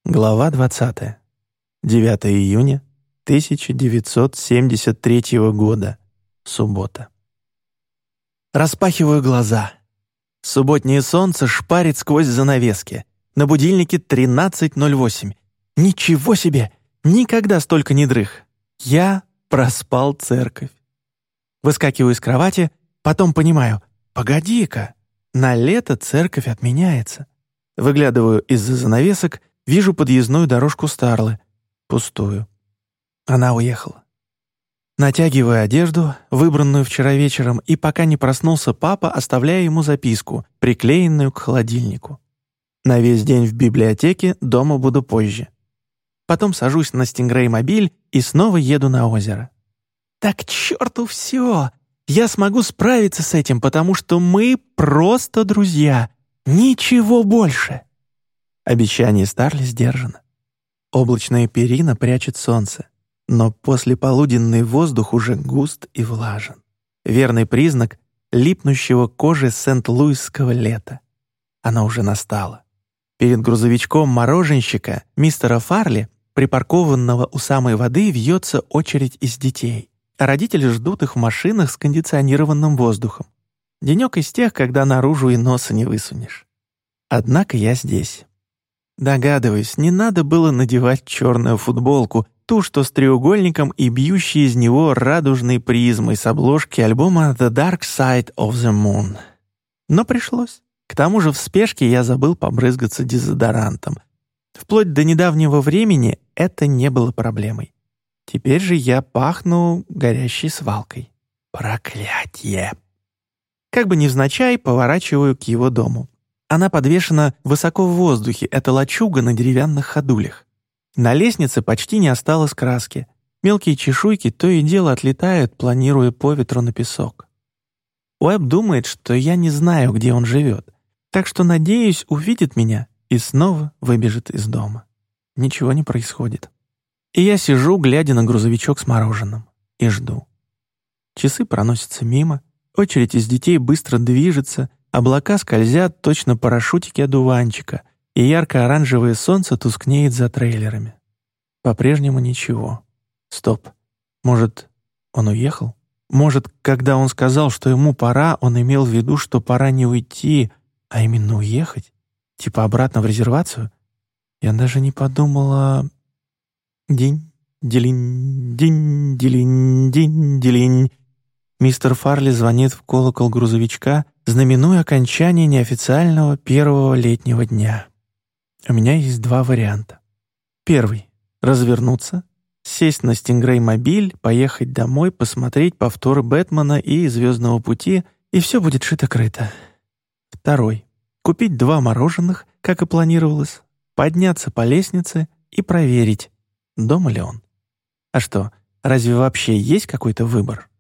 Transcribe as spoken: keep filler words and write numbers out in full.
Глава двадцатая. девятого июня тысяча девятьсот семьдесят третьего года. Суббота. Распахиваю глаза. Субботнее солнце шпарит сквозь занавески. На будильнике тринадцать ноль восемь. Ничего себе! Никогда столько не дрых. Я проспал церковь. Выскакиваю из кровати, потом понимаю, погоди-ка, на лето церковь отменяется. Выглядываю из-за занавесок, вижу подъездную дорожку Старлы. Пустую. Она уехала. Натягиваю одежду, выбранную вчера вечером, и пока не проснулся папа, оставляю ему записку, приклеенную к холодильнику. На весь день в библиотеке, дома буду позже. Потом сажусь на Стингрей-мобиль и снова еду на озеро. Так к черту все! Я смогу справиться с этим, потому что мы просто друзья. Ничего больше. Обещание Старли сдержано. Облачная перина прячет солнце, но послеполуденный воздух уже густ и влажен. Верный признак липнущего к коже сент-луисского лета. Оно уже настало. Перед грузовичком мороженщика, мистера Фарли, припаркованного у самой воды, вьется очередь из детей. А родители ждут их в машинах с кондиционированным воздухом. Денек из тех, когда наружу и носа не высунешь. Однако я здесь. Догадываюсь, не надо было надевать черную футболку, ту, что с треугольником и бьющей из него радужной призмой с обложки альбома «The Dark Side of the Moon». Но пришлось. К тому же в спешке я забыл побрызгаться дезодорантом. Вплоть до недавнего времени это не было проблемой. Теперь же я пахну горящей свалкой. Проклятье! Как бы невзначай поворачиваю к его дому. Она подвешена высоко в воздухе, эта лачуга на деревянных ходулях. На лестнице почти не осталось краски. Мелкие чешуйки то и дело отлетают, планируя по ветру на песок. Уэбб думает, что я не знаю, где он живет, так что, надеюсь, увидит меня и снова выбежит из дома. Ничего не происходит. И я сижу, глядя на грузовичок с мороженым, и жду. Часы проносятся мимо, очередь из детей быстро движется, облака скользят, точно парашютики одуванчика, и ярко-оранжевое солнце тускнеет за трейлерами. По-прежнему ничего. Стоп. Может, он уехал? Может, когда он сказал, что ему пора, он имел в виду, что пора не уйти, а именно уехать? Типа обратно в резервацию? Я даже не подумала... Динь, делинь, динь, делинь, динь, делинь. Мистер Фарли звонит в колокол грузовичка, знаменуя окончание неофициального первого летнего дня. У меня есть два варианта. Первый — развернуться, сесть на Стингрей-мобиль, поехать домой, посмотреть повторы «Бэтмена» и «Звездного пути», и все будет шито-крыто. Второй — купить два мороженых, как и планировалось, подняться по лестнице и проверить, дома ли он. А что, разве вообще есть какой-то выбор?